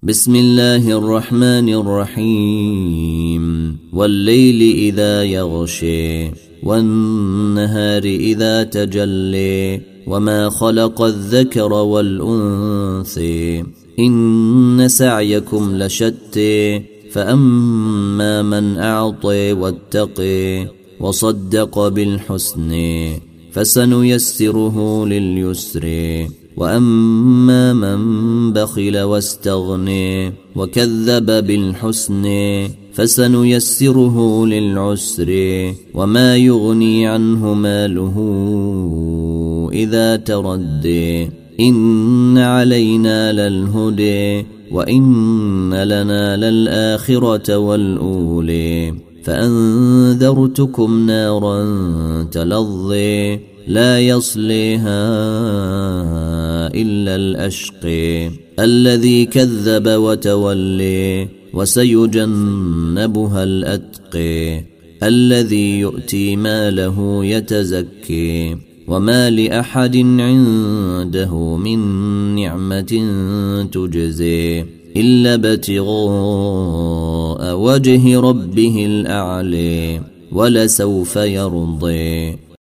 بسم الله الرحمن الرحيم والليل إذا يغشي والنهار إذا تجلي وما خلق الذكر والأنثى إن سعيكم لشتى فأما من أعطي واتقي وصدق بالحسن فسنيسره لليسر وأما من بخل واستغني وكذب بالحسن فسنيسره للعسر وما يغني عنه ماله إذا تردي إن علينا للهدي وإن لنا للآخرة والأولي فأنذرتكم نارا تلظي لا يصليها إلا الأشقي الذي كذب وتولي وسيجنبها الأتقي الذي يؤتي ماله يتزكي وما لأحد عنده من نعمة تجزي إلا ابتغاء وجه ربه الأعلى ولسوف يرضي